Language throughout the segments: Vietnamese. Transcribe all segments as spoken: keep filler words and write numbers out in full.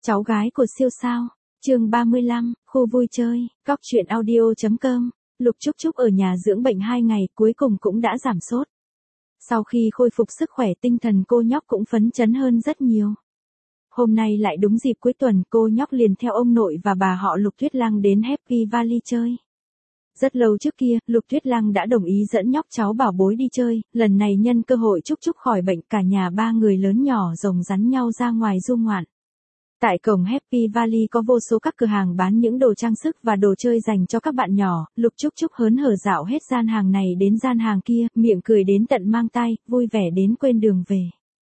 Cháu gái của siêu sao. Chương ba mươi lăm, khu vui chơi, góc truyện audio chấm com. Lục Trúc Trúc ở nhà dưỡng bệnh hai ngày cuối cùng cũng đã giảm sốt. Sau khi khôi phục sức khỏe tinh thần cô nhóc cũng phấn chấn hơn rất nhiều. Hôm nay lại đúng dịp cuối tuần, cô nhóc liền theo ông nội và bà họ Lục Tuyết Lăng đến Happy Valley chơi. Rất lâu trước kia, Lục Tuyết Lăng đã đồng ý dẫn nhóc cháu bảo bối đi chơi, lần này nhân cơ hội Trúc Trúc khỏi bệnh, cả nhà ba người lớn nhỏ rồng rắn nhau ra ngoài du ngoạn. Tại cổng Happy Valley có vô số các cửa hàng bán những đồ trang sức và đồ chơi dành cho các bạn nhỏ, Lục Trúc Trúc hớn hở dạo hết gian hàng này đến gian hàng kia, miệng cười đến tận mang tai, vui vẻ đến quên đường về.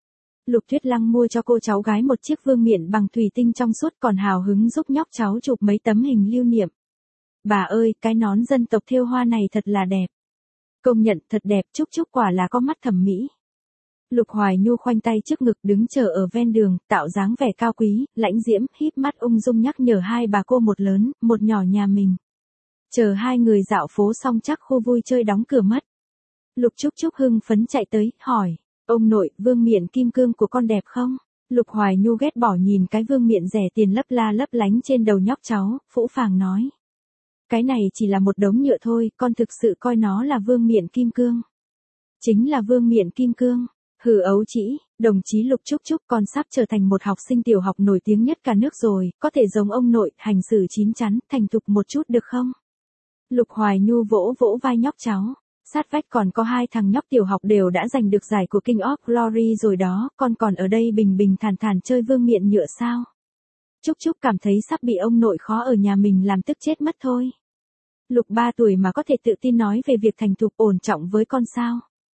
Lục Tuyết Lăng mua cho cô cháu gái một chiếc vương miện bằng thủy tinh trong suốt, còn hào hứng giúp nhóc cháu chụp mấy tấm hình lưu niệm. Bà ơi, cái nón dân tộc thêu hoa này thật là đẹp. Công nhận thật đẹp, Trúc Trúc quả là có mắt thẩm mỹ. Lục Hoài Nhu khoanh tay trước ngực đứng chờ ở ven đường, tạo dáng vẻ cao quý, lãnh diễm, híp mắt ung dung nhắc nhở hai bà cô một lớn, một nhỏ nhà mình. Chờ hai người dạo phố xong chắc khu vui chơi đóng cửa mất. Lục Trúc Trúc hưng phấn chạy tới, hỏi, ông nội, vương miện kim cương của con đẹp không? Lục Hoài Nhu ghét bỏ nhìn cái vương miện rẻ tiền lấp la lấp lánh trên đầu nhóc cháu, phũ phàng nói. Cái này chỉ là một đống nhựa thôi, con thực sự coi nó là vương miện kim cương. Chính là vương miện kim cương. Hừ ấu trĩ, đồng chí Lục Trúc Trúc, con sắp trở thành một học sinh tiểu học nổi tiếng nhất cả nước rồi, có thể giống ông nội, hành xử chín chắn, thành thục một chút được không? Lục Hoài Nhu vỗ vỗ vai nhóc cháu, sát vách còn có hai thằng nhóc tiểu học đều đã giành được giải của King of Glory rồi đó, con còn ở đây bình bình thản thản chơi vương miện nhựa sao? Trúc Trúc cảm thấy sắp bị ông nội khó ở nhà mình làm tức chết mất thôi. Lục ba tuổi mà có thể tự tin nói về việc thành thục ổn trọng với con sao?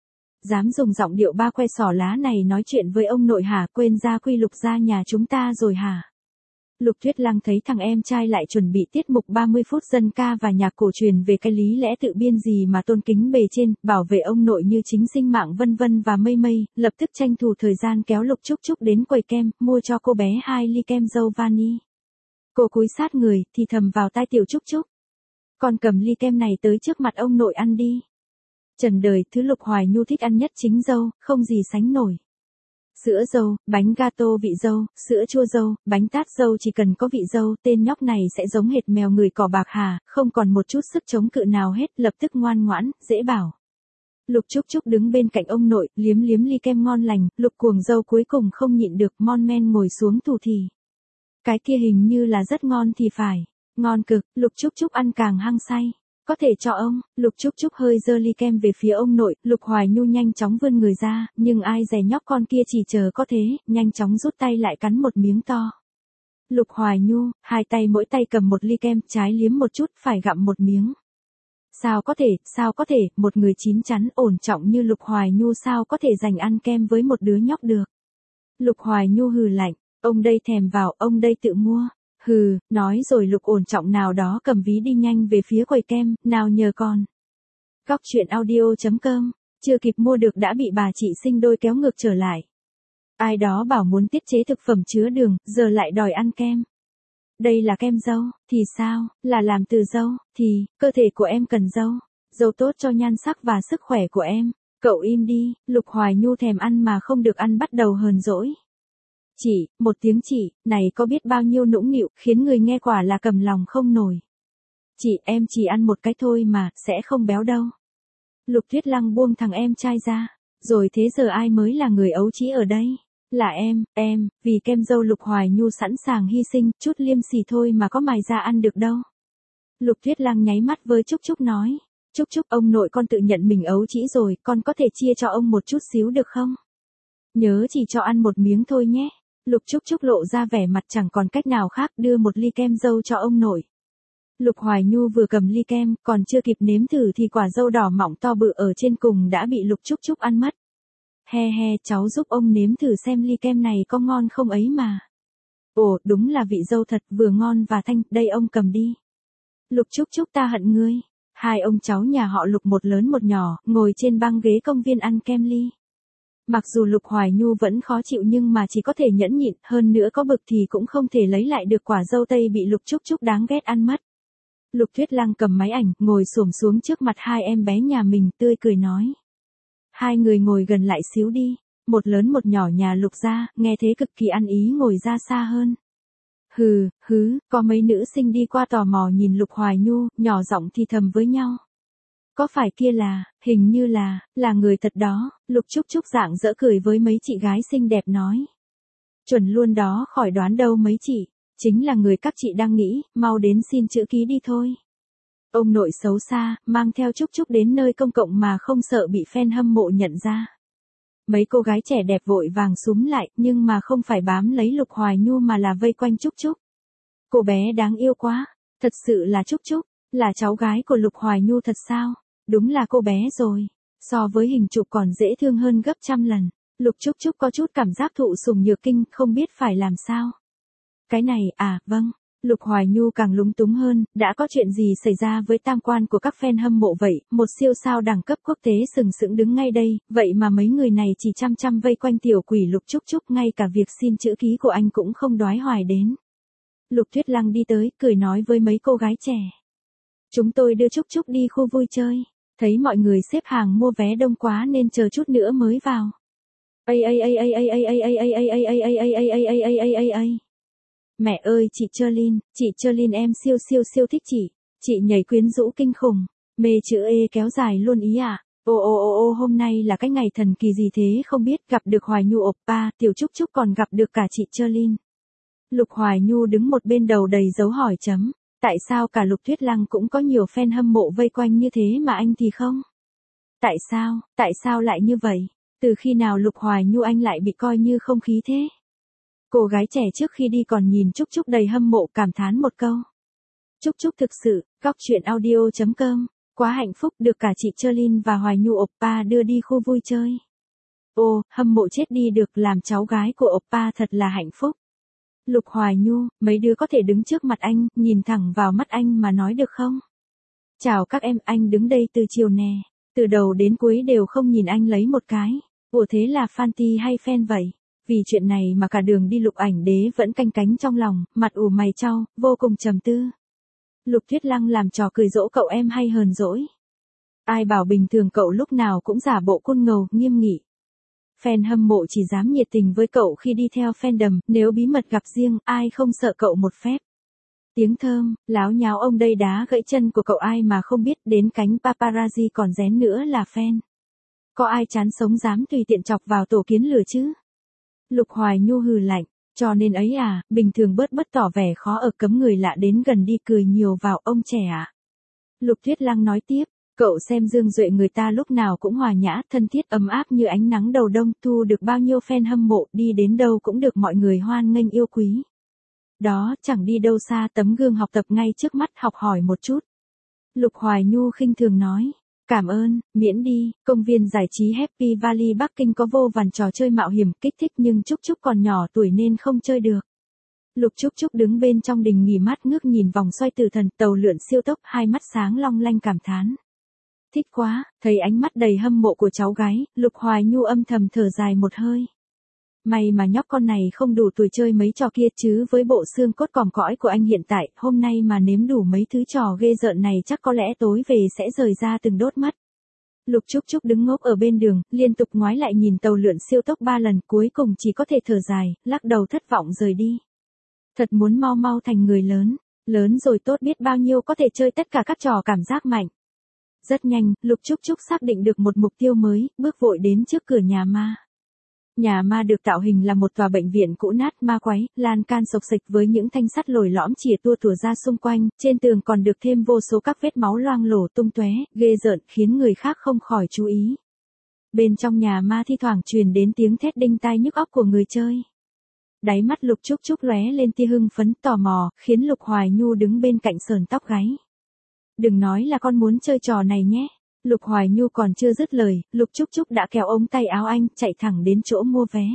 Dám dùng giọng điệu ba que sỏ lá này nói chuyện với ông nội hả, quên gia quy Lục gia nhà chúng ta rồi hả? Lục Tuyết Lăng thấy thằng em trai lại chuẩn bị tiết mục ba mươi phút dân ca và nhạc cổ truyền về cái lý lẽ tự biên gì mà tôn kính bề trên, bảo vệ ông nội như chính sinh mạng vân vân và mây mây, lập tức tranh thủ thời gian kéo Lục Trúc Trúc đến quầy kem, mua cho cô bé hai ly kem dâu vani. Cô cúi sát người, thì thầm vào tai tiểu Trúc Trúc. Con cầm ly kem này tới trước mặt ông nội ăn đi. Trần đời, thứ Lục Hoài Nhu thích ăn nhất chính dâu, không gì sánh nổi. Sữa dâu, bánh gato vị dâu, sữa chua dâu, bánh tát dâu, chỉ cần có vị dâu, tên nhóc này sẽ giống hệt mèo người cỏ bạc hà, không còn một chút sức chống cự nào hết, lập tức ngoan ngoãn, dễ bảo. Lục Trúc Trúc đứng bên cạnh ông nội, liếm liếm ly kem ngon lành, Lục cuồng dâu cuối cùng không nhịn được, mon men ngồi xuống thủ thì. Cái kia hình như là rất ngon thì phải, ngon cực, Lục Trúc Trúc ăn càng hăng say. Có thể cho ông, Lục Trúc Trúc hơi giơ ly kem về phía ông nội, Lục Hoài Nhu nhanh chóng vươn người ra, nhưng ai dè nhóc con kia chỉ chờ có thế, nhanh chóng rút tay lại cắn một miếng to. Lục Hoài Nhu, hai tay mỗi tay cầm một ly kem, trái liếm một chút, phải gặm một miếng. Sao có thể, sao có thể, một người chín chắn ổn trọng như Lục Hoài Nhu sao có thể dành ăn kem với một đứa nhóc được. Lục Hoài Nhu hừ lạnh, ông đây thèm vào, ông đây tự mua. Hừ, nói rồi Lục ổn trọng nào đó cầm ví đi nhanh về phía quầy kem, nào nhờ con. Góc truyện audio chấm com, chưa kịp mua được đã bị bà chị sinh đôi kéo ngược trở lại. Ai đó bảo muốn tiết chế thực phẩm chứa đường, giờ lại đòi ăn kem. Đây là kem dâu, thì sao, là làm từ dâu, thì, cơ thể của em cần dâu. Dâu tốt cho nhan sắc và sức khỏe của em. Cậu im đi, Lục Hoài Nhu thèm ăn mà không được ăn bắt đầu hờn dỗi. Chị, một tiếng chị, này có biết bao nhiêu nũng nịu, khiến người nghe quả là cầm lòng không nổi. Chị, em chỉ ăn một cái thôi mà, sẽ không béo đâu. Lục Tuyết Lăng buông thằng em trai ra. Rồi thế giờ ai mới là người ấu trĩ ở đây? Là em, em, vì kem dâu Lục Hoài Nhu sẵn sàng hy sinh, chút liêm sỉ thôi mà có mài ra ăn được đâu. Lục Tuyết Lăng nháy mắt với Trúc Trúc nói. Trúc Trúc, ông nội con tự nhận mình ấu trĩ rồi, con có thể chia cho ông một chút xíu được không? Nhớ chỉ cho ăn một miếng thôi nhé. Lục Trúc Trúc lộ ra vẻ mặt chẳng còn cách nào khác, đưa một ly kem dâu cho ông nội. Lục Hoài Nhu vừa cầm ly kem, còn chưa kịp nếm thử thì quả dâu đỏ mọng to bự ở trên cùng đã bị Lục Trúc Trúc ăn mất. He he, cháu giúp ông nếm thử xem ly kem này có ngon không ấy mà. Ồ, đúng là vị dâu thật, vừa ngon và thanh, đây ông cầm đi. Lục Trúc Trúc, ta hận ngươi. Hai ông cháu nhà họ Lục một lớn một nhỏ, ngồi trên băng ghế công viên ăn kem ly. Mặc dù Lục Hoài Nhu vẫn khó chịu nhưng mà chỉ có thể nhẫn nhịn, hơn nữa có bực thì cũng không thể lấy lại được quả dâu tây bị Lục Trúc Trúc đáng ghét ăn mất. Lục Tuyết Lăng cầm máy ảnh, ngồi xổm xuống trước mặt hai em bé nhà mình, tươi cười nói. Hai người ngồi gần lại xíu đi, một lớn một nhỏ nhà Lục gia, nghe thế cực kỳ ăn ý ngồi ra xa hơn. Hừ, hứ, có mấy nữ sinh đi qua tò mò nhìn Lục Hoài Nhu, nhỏ giọng thì thầm với nhau. Có phải kia là, hình như là, là người thật đó, Lục Trúc Trúc rạng rỡ cười với mấy chị gái xinh đẹp nói. Chuẩn luôn đó, khỏi đoán đâu mấy chị, chính là người các chị đang nghĩ, mau đến xin chữ ký đi thôi. Ông nội xấu xa, mang theo Trúc Trúc đến nơi công cộng mà không sợ bị fan hâm mộ nhận ra. Mấy cô gái trẻ đẹp vội vàng súm lại, nhưng mà không phải bám lấy Lục Hoài Nhu mà là vây quanh Trúc Trúc. Cô bé đáng yêu quá, thật sự là Trúc Trúc, là cháu gái của Lục Hoài Nhu thật sao? Đúng là cô bé rồi, so với hình chụp còn dễ thương hơn gấp trăm lần. Lục Trúc Trúc có chút cảm giác thụ sủng nhược kinh, không biết phải làm sao. Cái này, à, vâng. Lục Hoài Nhu càng lúng túng hơn, đã có chuyện gì xảy ra với tam quan của các fan hâm mộ vậy, một siêu sao đẳng cấp quốc tế sừng sững đứng ngay đây, vậy mà mấy người này chỉ chăm chăm vây quanh tiểu quỷ Lục Trúc Trúc, ngay cả việc xin chữ ký của anh cũng không đoái hoài đến. Lục Tuyết Lăng đi tới, cười nói với mấy cô gái trẻ. Chúng tôi đưa Trúc Trúc đi khu vui chơi, thấy mọi người xếp hàng mua vé đông quá nên chờ chút nữa mới vào. Ây ây ây ây ây ây ây ây ây ây ây ây ây ây ây ây ây ây ây ây. Mẹ ơi chị Cherlin, chị Cherlin em siêu siêu siêu thích chị, chị nhảy quyến rũ kinh khủng, mê chữ E kéo dài luôn ý ạ. Ô ô ô ô hôm nay là cái ngày thần kỳ gì thế không biết, gặp được Hoài Nhu oppa, Tiểu Trúc Trúc còn gặp được cả chị Cherlin. Lục Hoài Nhu đứng một bên đầu đầy dấu hỏi chấm, tại sao cả Lục Tuyết Lăng cũng có nhiều fan hâm mộ vây quanh như thế mà anh thì không? Tại sao, tại sao lại như vậy? Từ khi nào Lục Hoài Nhu anh lại bị coi như không khí thế? Cô gái trẻ trước khi đi còn nhìn Trúc Trúc đầy hâm mộ cảm thán một câu. Trúc Trúc thực sự, góc truyện audio chấm com, quá hạnh phúc được cả chị Cherlin và Hoài Nhu oppa đưa đi khu vui chơi. Ô, hâm mộ chết đi được, làm cháu gái của oppa thật là hạnh phúc. Lục Hoài Nhu, mấy đứa có thể đứng trước mặt anh, nhìn thẳng vào mắt anh mà nói được không? Chào các em, anh đứng đây từ chiều nè, từ đầu đến cuối đều không nhìn anh lấy một cái. Ủa thế là fan ti hay fan vậy? Vì chuyện này mà cả đường đi Lục Ảnh Đế vẫn canh cánh trong lòng, mặt ủ mày chau, vô cùng trầm tư. Lục Tuyết Lăng làm trò cười dỗ cậu em hay hờn dỗi? Ai bảo bình thường cậu lúc nào cũng giả bộ côn ngầu, nghiêm nghị. Fan hâm mộ chỉ dám nhiệt tình với cậu khi đi theo fandom, nếu bí mật gặp riêng, ai không sợ cậu một phép. Tiếng thơm, láo nháo ông đây đá gãy chân của cậu ai mà không biết, đến cánh paparazzi còn rén nữa là fan. Có ai chán sống dám tùy tiện chọc vào tổ kiến lửa chứ? Lục Hoài Nhu hừ lạnh, cho nên ấy à, bình thường bớt bớt tỏ vẻ khó ở, cấm người lạ đến gần đi, cười nhiều vào ông trẻ ạ. À. Lục Tuyết Lăng nói tiếp, cậu xem Dương Duệ người ta lúc nào cũng hòa nhã, thân thiết, ấm áp như ánh nắng đầu đông, thu được bao nhiêu fan hâm mộ, đi đến đâu cũng được mọi người hoan nghênh yêu quý. Đó, chẳng đi đâu xa, tấm gương học tập ngay trước mắt, học hỏi một chút. Lục Hoài Nhu khinh thường nói. Cảm ơn, miễn đi, công viên giải trí Happy Valley Bắc Kinh có vô vàn trò chơi mạo hiểm kích thích nhưng Trúc Trúc còn nhỏ tuổi nên không chơi được. Lục Trúc Trúc đứng bên trong đình nghỉ mát ngước nhìn vòng xoay tử thần tàu lượn siêu tốc, hai mắt sáng long lanh cảm thán. Thích quá, thấy ánh mắt đầy hâm mộ của cháu gái, Lục Hoài Nhu âm thầm thở dài một hơi. May mà nhóc con này không đủ tuổi chơi mấy trò kia chứ với bộ xương cốt còm cõi của anh hiện tại, hôm nay mà nếm đủ mấy thứ trò ghê rợn này chắc có lẽ tối về sẽ rời ra từng đốt mắt. Lục Trúc Trúc đứng ngốc ở bên đường, liên tục ngoái lại nhìn tàu lượn siêu tốc ba lần, cuối cùng chỉ có thể thở dài, lắc đầu thất vọng rời đi. Thật muốn mau mau thành người lớn, lớn rồi tốt biết bao nhiêu có thể chơi tất cả các trò cảm giác mạnh. Rất nhanh, Lục Trúc Trúc xác định được một mục tiêu mới, bước vội đến trước cửa nhà ma. Nhà ma được tạo hình là một tòa bệnh viện cũ nát ma quái, lan can sộc sạch với những thanh sắt lồi lõm chìa tua tủa ra xung quanh, trên tường còn được thêm vô số các vết máu loang lổ tung tóe, ghê rợn khiến người khác không khỏi chú ý. Bên trong nhà ma thi thoảng truyền đến tiếng thét đinh tai nhức óc của người chơi. Đáy mắt Lục Trúc Trúc lóe lên tia hưng phấn tò mò, khiến Lục Hoài Nhu đứng bên cạnh sờn tóc gáy. Đừng nói là con muốn chơi trò này nhé. Lục Hoài Nhu còn chưa dứt lời, Lục Trúc Trúc đã kéo ống tay áo anh, chạy thẳng đến chỗ mua vé.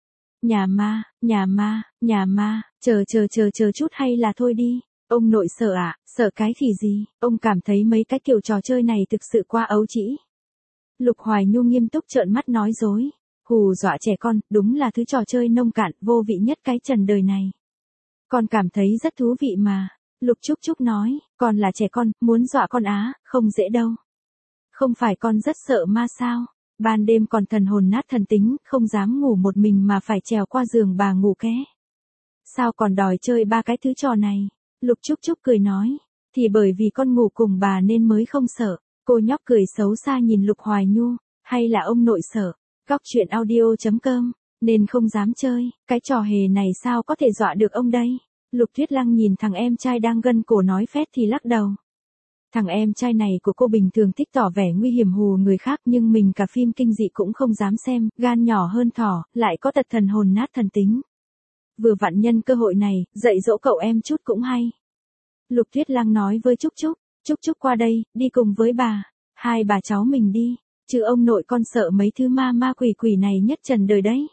Nhà ma, nhà ma, nhà ma, chờ chờ chờ chờ chút hay là thôi đi. Ông nội sợ à, sợ cái khỉ gì, ông cảm thấy mấy cái kiểu trò chơi này thực sự quá ấu trĩ. Lục Hoài Nhu nghiêm túc trợn mắt nói dối. Hù dọa trẻ con, đúng là thứ trò chơi nông cạn, vô vị nhất cái trần đời này. Con cảm thấy rất thú vị mà. Lục Trúc Trúc nói, con là trẻ con, muốn dọa con á, không dễ đâu. Không phải con rất sợ ma sao? Ban đêm còn thần hồn nát thần tính, không dám ngủ một mình mà phải trèo qua giường bà ngủ ké. Sao còn đòi chơi ba cái thứ trò này? Lục Trúc Trúc cười nói. Thì bởi vì con ngủ cùng bà nên mới không sợ. Cô nhóc cười xấu xa nhìn Lục Hoài Nhu. Hay là ông nội sợ? Góc chuyện audio.com. Nên không dám chơi. Cái trò hề này sao có thể dọa được ông đây? Lục Tuyết Lăng nhìn thằng em trai đang gân cổ nói phét thì lắc đầu. Thằng em trai này của cô bình thường thích tỏ vẻ nguy hiểm hù người khác nhưng mình cả phim kinh dị cũng không dám xem, gan nhỏ hơn thỏ, lại có tật thần hồn nát thần tính. Vừa vặn nhân cơ hội này, dạy dỗ cậu em chút cũng hay. Lục Tuyết Lăng nói với Trúc Trúc, Trúc Trúc qua đây, đi cùng với bà, hai bà cháu mình đi, chứ ông nội con sợ mấy thứ ma ma quỷ quỷ này nhất trần đời đấy.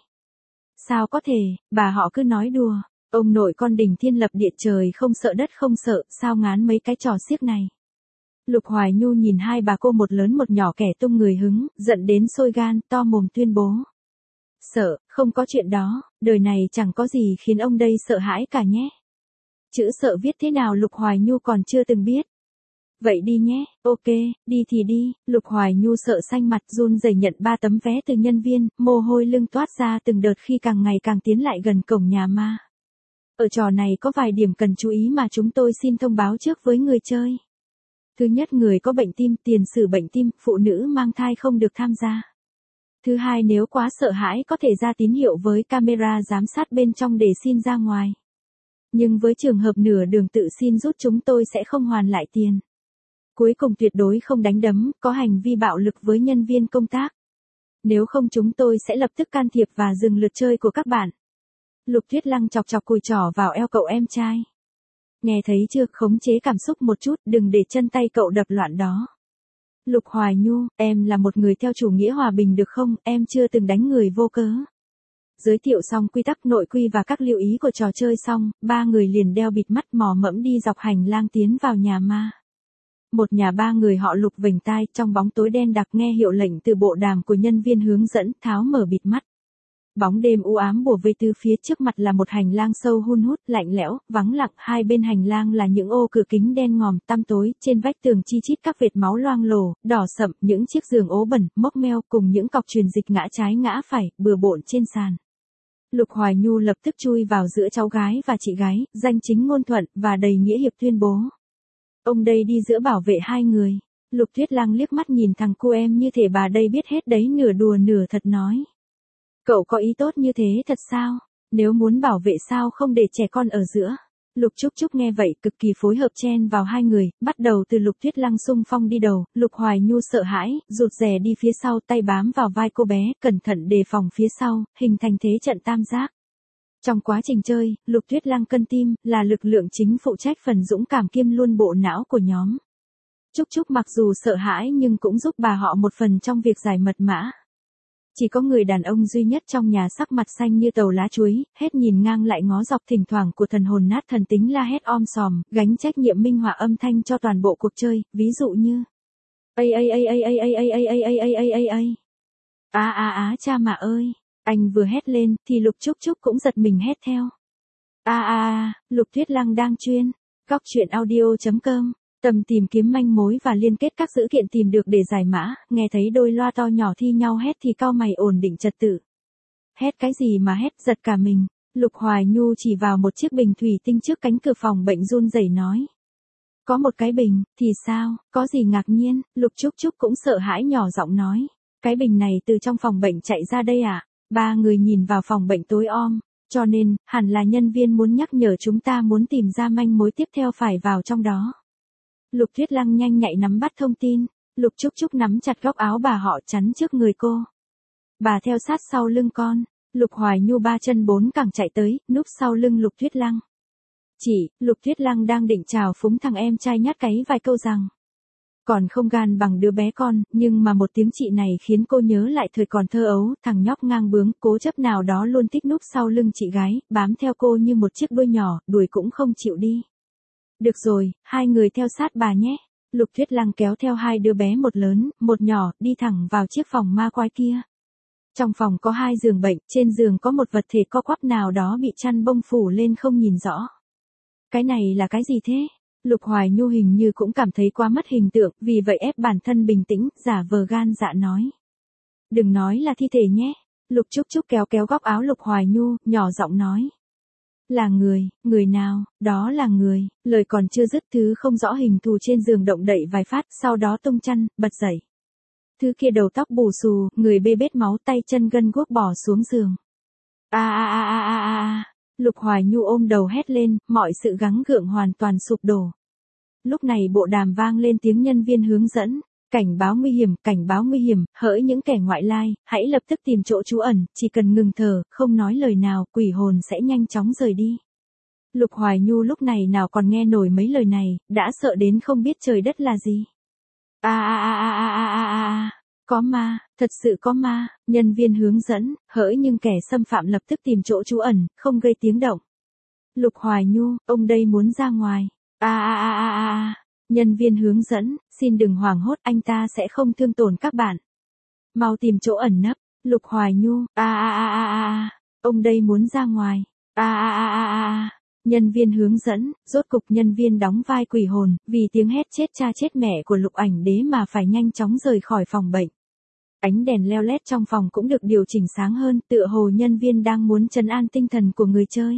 Sao có thể, bà họ cứ nói đùa, ông nội con đỉnh thiên lập địa trời không sợ đất không sợ, sao ngán mấy cái trò xiếc này. Lục Hoài Nhu nhìn hai bà cô một lớn một nhỏ kẻ tung người hứng, giận đến sôi gan, to mồm tuyên bố. Sợ, không có chuyện đó, đời này chẳng có gì khiến ông đây sợ hãi cả nhé. Chữ sợ viết thế nào Lục Hoài Nhu còn chưa từng biết. Vậy đi nhé, ok, đi thì đi, Lục Hoài Nhu sợ xanh mặt run rẩy nhận ba tấm vé từ nhân viên, mồ hôi lưng toát ra từng đợt khi càng ngày càng tiến lại gần cổng nhà ma. Ở trò này có vài điểm cần chú ý mà chúng tôi xin thông báo trước với người chơi. Thứ nhất, người có bệnh tim, tiền sử bệnh tim, phụ nữ mang thai không được tham gia. Thứ hai, nếu quá sợ hãi có thể ra tín hiệu với camera giám sát bên trong để xin ra ngoài. Nhưng với trường hợp nửa đường tự xin rút chúng tôi sẽ không hoàn lại tiền. Cuối cùng tuyệt đối không đánh đấm, có hành vi bạo lực với nhân viên công tác. Nếu không chúng tôi sẽ lập tức can thiệp và dừng lượt chơi của các bạn. Lục Tuyết Lăng chọc chọc cùi trỏ vào eo cậu em trai. Nghe thấy chưa, khống chế cảm xúc một chút, đừng để chân tay cậu đập loạn đó. Lục Hoài Nhu, em là một người theo chủ nghĩa hòa bình được không, em chưa từng đánh người vô cớ. Giới thiệu xong quy tắc nội quy và các lưu ý của trò chơi xong, ba người liền đeo bịt mắt mò mẫm đi dọc hành lang tiến vào nhà ma. Một nhà ba người họ Lục vểnh tai, trong bóng tối đen đặc nghe hiệu lệnh từ bộ đàm của nhân viên hướng dẫn, tháo mở bịt mắt. Bóng đêm u ám bủa vây từ phía trước mặt là một hành lang sâu hun hút, lạnh lẽo, vắng lặng, hai bên hành lang là những ô cửa kính đen ngòm, tăm tối, trên vách tường chi chít các vệt máu loang lổ, đỏ sậm, những chiếc giường ố bẩn, mốc meo cùng những cọc truyền dịch ngã trái ngã phải, bừa bộn trên sàn. Lục Hoài Nhu lập tức chui vào giữa cháu gái và chị gái, danh chính ngôn thuận và đầy nghĩa hiệp tuyên bố. Ông đây đi giữa bảo vệ hai người. Lục Tuyết Lăng liếc mắt nhìn thằng cô em như thể bà đây biết hết đấy, nửa đùa nửa thật nói. Cậu có ý tốt như thế thật sao? Nếu muốn bảo vệ sao không để trẻ con ở giữa? Lục Trúc Trúc nghe vậy cực kỳ phối hợp chen vào hai người, bắt đầu từ Lục Tuyết Lăng xung phong đi đầu, Lục Hoài Nhu sợ hãi, rụt rè đi phía sau, tay bám vào vai cô bé, cẩn thận đề phòng phía sau, hình thành thế trận tam giác. Trong quá trình chơi, Lục Tuyết Lăng cân tim, là lực lượng chính phụ trách phần dũng cảm kiêm luôn bộ não của nhóm. Trúc Trúc mặc dù sợ hãi nhưng cũng giúp bà họ một phần trong việc giải mật mã. Chỉ có người đàn ông duy nhất trong nhà sắc mặt xanh như tàu lá chuối, hết nhìn ngang lại ngó dọc, thỉnh thoảng của thần hồn nát thần tính la hét om sòm, gánh trách nhiệm minh họa âm thanh cho toàn bộ cuộc chơi, ví dụ như ây ây ây ây ây ây ây ây ây ây ây ây ây ây. Á á á cha mà ơi, anh vừa hét lên thì Lục Trúc Trúc cũng giật mình hét theo. A a a, Lục Tuyết Lăng đang chuyên góc chuyện audio.com tầm tìm kiếm manh mối và liên kết các dữ kiện tìm được để giải mã, nghe thấy đôi loa to nhỏ thi nhau hét thì cau mày ổn định trật tự. Hét cái gì mà hét, giật cả mình. Lục Hoài Nhu chỉ vào một chiếc bình thủy tinh trước cánh cửa phòng bệnh run rẩy nói. Có một cái bình, thì sao, có gì ngạc nhiên, Lục Trúc Trúc cũng sợ hãi nhỏ giọng nói. Cái bình này từ trong phòng bệnh chạy ra đây à? Ba người nhìn vào phòng bệnh tối om, cho nên, hẳn là nhân viên muốn nhắc nhở chúng ta muốn tìm ra manh mối tiếp theo phải vào trong đó. Lục Tuyết Lăng nhanh nhạy nắm bắt thông tin, Lục Trúc Trúc nắm chặt góc áo bà họ chắn trước người cô. Bà theo sát sau lưng con, Lục Hoài Nhu ba chân bốn cẳng chạy tới, núp sau lưng Lục Tuyết Lăng. Chị, Lục Tuyết Lăng đang định chào phúng thằng em trai nhát cáy vài câu rằng. Còn không gan bằng đứa bé con, nhưng mà một tiếng chị này khiến cô nhớ lại thời còn thơ ấu, thằng nhóc ngang bướng, cố chấp nào đó luôn thích núp sau lưng chị gái, bám theo cô như một chiếc đuôi nhỏ, đuổi cũng không chịu đi. Được rồi, hai người theo sát bà nhé. Lục Tuyết Lăng kéo theo hai đứa bé một lớn, một nhỏ, đi thẳng vào chiếc phòng ma quái kia. Trong phòng có hai giường bệnh, trên giường có một vật thể co quắp nào đó bị chăn bông phủ lên không nhìn rõ. Cái này là cái gì thế? Lục Hoài Nhu hình như cũng cảm thấy quá mất hình tượng, vì vậy ép bản thân bình tĩnh, giả vờ gan dạ nói. Đừng nói là thi thể nhé. Lục Trúc Trúc kéo kéo góc áo Lục Hoài Nhu, nhỏ giọng nói. Là người, người nào, đó là người, lời còn chưa dứt thứ không rõ hình thù trên giường động đậy vài phát, sau đó tung chăn, bật dậy. Thứ kia đầu tóc bù xù, người bê bết máu, tay chân gân guốc bỏ xuống giường. A a a a a a. Lục Hoài Nhu ôm đầu hét lên, mọi sự gắng gượng hoàn toàn sụp đổ. Lúc này bộ đàm vang lên tiếng nhân viên hướng dẫn. Cảnh báo nguy hiểm, cảnh báo nguy hiểm, hỡi những kẻ ngoại lai, hãy lập tức tìm chỗ trú ẩn, chỉ cần ngừng thở, không nói lời nào, quỷ hồn sẽ nhanh chóng rời đi. Lục Hoài Nhu lúc này nào còn nghe nổi mấy lời này, đã sợ đến không biết trời đất là gì. A a a a a a a a, có ma, thật sự có ma, nhân viên hướng dẫn, hỡi nhưng kẻ xâm phạm lập tức tìm chỗ trú ẩn, không gây tiếng động. Lục Hoài Nhu, ông đây muốn ra ngoài. A a a a a. Nhân viên hướng dẫn, xin đừng hoảng hốt, anh ta sẽ không thương tổn các bạn. Mau tìm chỗ ẩn nấp. Lục Hoài Nhu, a a a a a, ông đây muốn ra ngoài. A a a a a. Nhân viên hướng dẫn, rốt cục nhân viên đóng vai quỷ hồn, vì tiếng hét chết cha chết mẹ của Lục Ảnh Đế mà phải nhanh chóng rời khỏi phòng bệnh. Ánh đèn leo lét trong phòng cũng được điều chỉnh sáng hơn, tựa hồ nhân viên đang muốn trấn an tinh thần của người chơi.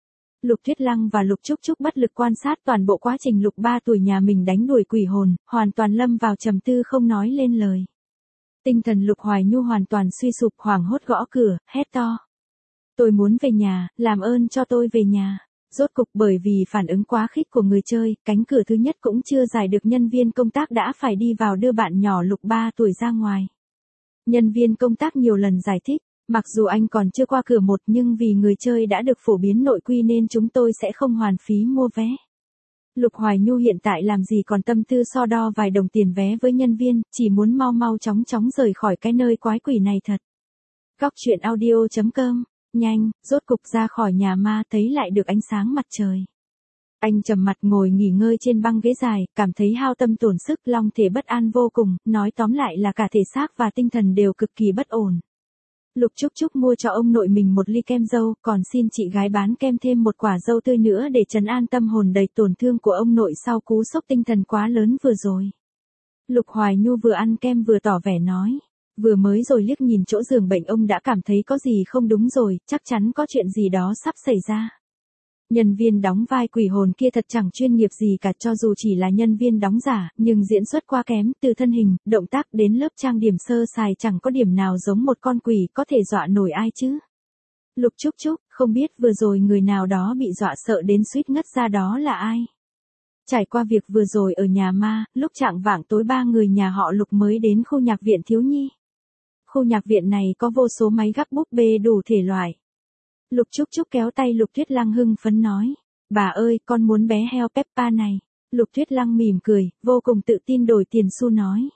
Lục Tuyết Lăng và Lục Trúc Trúc bất lực quan sát toàn bộ quá trình Lục ba tuổi nhà mình đánh đuổi quỷ hồn, hoàn toàn lâm vào trầm tư không nói lên lời. Tinh thần Lục Hoài Nhu hoàn toàn suy sụp, hoảng hốt gõ cửa, hét to. Tôi muốn về nhà, làm ơn cho tôi về nhà. Rốt cục bởi vì phản ứng quá khích của người chơi, cánh cửa thứ nhất cũng chưa giải được, nhân viên công tác đã phải đi vào đưa bạn nhỏ Lục ba tuổi ra ngoài. Nhân viên công tác nhiều lần giải thích. Mặc dù anh còn chưa qua cửa một nhưng vì người chơi đã được phổ biến nội quy nên chúng tôi sẽ không hoàn phí mua vé. Lục Hoài Nhu hiện tại làm gì còn tâm tư so đo vài đồng tiền vé với nhân viên, chỉ muốn mau mau chóng chóng rời khỏi cái nơi quái quỷ này thật. Góc truyện audio chấm com, nhanh, rốt cục ra khỏi nhà ma thấy lại được ánh sáng mặt trời. Anh trầm mặt ngồi nghỉ ngơi trên băng ghế dài, cảm thấy hao tâm tổn sức, long thể bất an vô cùng, nói tóm lại là cả thể xác và tinh thần đều cực kỳ bất ổn. Lục Trúc Trúc mua cho ông nội mình một ly kem dâu, còn xin chị gái bán kem thêm một quả dâu tươi nữa để trấn an tâm hồn đầy tổn thương của ông nội sau cú sốc tinh thần quá lớn vừa rồi. Lục Hoài Nhu vừa ăn kem vừa tỏ vẻ nói, vừa mới rồi liếc nhìn chỗ giường bệnh ông đã cảm thấy có gì không đúng rồi, chắc chắn có chuyện gì đó sắp xảy ra. Nhân viên đóng vai quỷ hồn kia thật chẳng chuyên nghiệp gì cả, cho dù chỉ là nhân viên đóng giả, nhưng diễn xuất quá kém, từ thân hình, động tác đến lớp trang điểm sơ sài chẳng có điểm nào giống một con quỷ có thể dọa nổi ai chứ. Lục Trúc Trúc, không biết vừa rồi người nào đó bị dọa sợ đến suýt ngất ra đó là ai? Trải qua việc vừa rồi ở nhà ma, lúc chạng vạng tối ba người nhà họ Lục mới đến khu nhạc viện thiếu nhi. Khu nhạc viện này có vô số máy gắp búp bê đủ thể loại. Lục Trúc Trúc kéo tay Lục Tuyết Lăng hưng phấn nói, bà ơi, con muốn bé heo Peppa này. Lục Tuyết Lăng mỉm cười, vô cùng tự tin đổi tiền xu nói.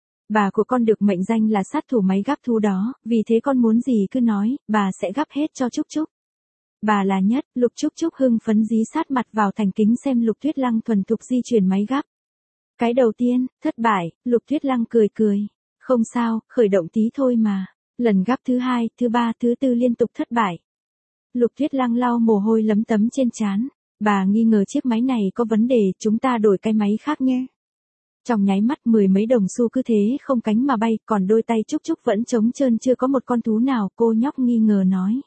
Bà của con được mệnh danh là sát thủ máy gắp thú đó, vì thế con muốn gì cứ nói, bà sẽ gắp hết cho Trúc Trúc. Bà là nhất, Lục Trúc Trúc hưng phấn dí sát mặt vào thành kính xem Lục Tuyết Lăng thuần thục di chuyển máy gắp. Cái đầu tiên, thất bại, Lục Tuyết Lăng cười cười. Không sao, khởi động tí thôi mà. Lần gắp thứ hai, thứ ba, thứ tư liên tục thất bại. Lục Tuyết Lăng lau mồ hôi lấm tấm trên trán. Bà nghi ngờ chiếc máy này có vấn đề, chúng ta đổi cái máy khác nhé. Trong nháy mắt mười mấy đồng xu cứ thế không cánh mà bay, còn đôi tay Trúc Trúc vẫn trống trơn chưa có một con thú nào, cô nhóc nghi ngờ nói.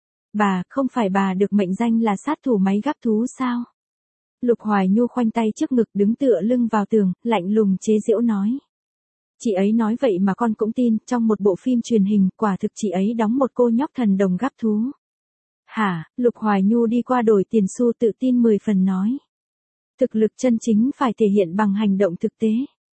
Bà, không phải bà được mệnh danh là sát thủ máy gắp thú sao? Lục Hoài Nhu khoanh tay trước ngực đứng tựa lưng vào tường, lạnh lùng chế giễu nói. Chị ấy nói vậy mà con cũng tin, trong một bộ phim truyền hình, quả thực chị ấy đóng một cô nhóc thần đồng gắp thú. Hả, Lục Hoài Nhu đi qua đổi tiền xu tự tin mười phần nói. Thực lực chân chính phải thể hiện bằng hành động thực tế.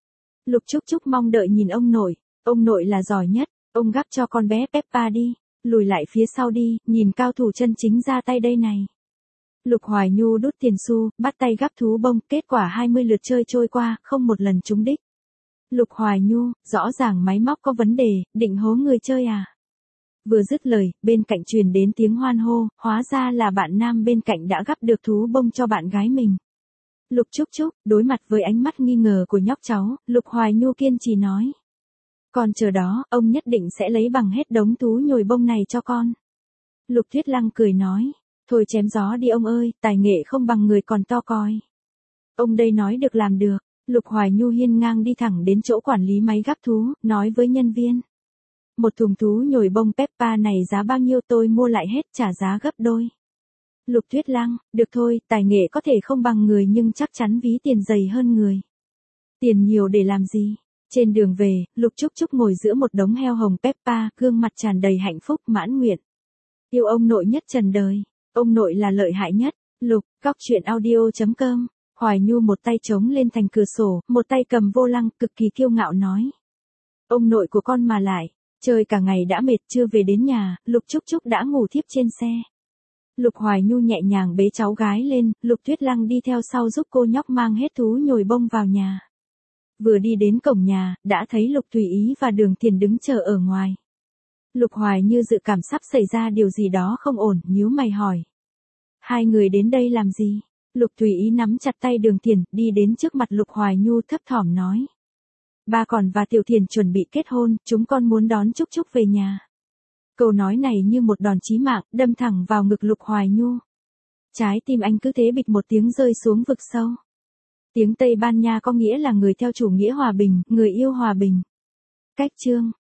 Lục Trúc Trúc mong đợi nhìn ông nội, ông nội là giỏi nhất, ông gắp cho con bé Peppa đi, lùi lại phía sau đi, nhìn cao thủ chân chính ra tay đây này. Lục Hoài Nhu đút tiền xu, bắt tay gắp thú bông, kết quả hai mươi lượt chơi trôi qua, không một lần trúng đích. Lục Hoài Nhu, rõ ràng máy móc có vấn đề, định hố người chơi à? Vừa dứt lời, bên cạnh truyền đến tiếng hoan hô, hóa ra là bạn nam bên cạnh đã gắp được thú bông cho bạn gái mình. Lục Trúc Trúc, đối mặt với ánh mắt nghi ngờ của nhóc cháu, Lục Hoài Nhu kiên trì nói. Còn chờ đó, ông nhất định sẽ lấy bằng hết đống thú nhồi bông này cho con. Lục Tuyết Lăng cười nói. Thôi chém gió đi ông ơi, tài nghệ không bằng người còn to coi. Ông đây nói được làm được. Lục Hoài Nhu hiên ngang đi thẳng đến chỗ quản lý máy gắp thú, nói với nhân viên. Một thùng thú nhồi bông Peppa này giá bao nhiêu tôi mua lại hết, trả giá gấp đôi. Lục Tuyết Lăng, được thôi, tài nghệ có thể không bằng người nhưng chắc chắn ví tiền dày hơn người. Tiền nhiều để làm gì? Trên đường về, Lục Trúc Trúc ngồi giữa một đống heo hồng Peppa, gương mặt tràn đầy hạnh phúc mãn nguyện. Yêu ông nội nhất trần đời. Ông nội là lợi hại nhất. Lục, cóc truyện audio chấm com. Hoài Nhu một tay chống lên thành cửa sổ, một tay cầm vô lăng, cực kỳ kiêu ngạo nói. Ông nội của con mà lại, chơi cả ngày đã mệt, chưa về đến nhà, Lục Trúc Trúc đã ngủ thiếp trên xe. Lục Hoài Nhu nhẹ nhàng bế cháu gái lên, Lục Tuyết Lăng đi theo sau giúp cô nhóc mang hết thú nhồi bông vào nhà. Vừa đi đến cổng nhà, đã thấy Lục Thủy Ý và Đường Thiền đứng chờ ở ngoài. Lục Hoài Như dự cảm sắp xảy ra điều gì đó không ổn, nhíu mày hỏi. Hai người đến đây làm gì? Lục Thủy Ý nắm chặt tay Đường Thiền, đi đến trước mặt Lục Hoài Nhu thấp thỏm nói. Ba còn và Tiểu Thiền chuẩn bị kết hôn, chúng con muốn đón Trúc Trúc về nhà. Câu nói này như một đòn chí mạng, đâm thẳng vào ngực Lục Hoài Nhu. Trái tim anh cứ thế bịch một tiếng rơi xuống vực sâu. Tiếng Tây Ban Nha có nghĩa là người theo chủ nghĩa hòa bình, người yêu hòa bình. Cách chương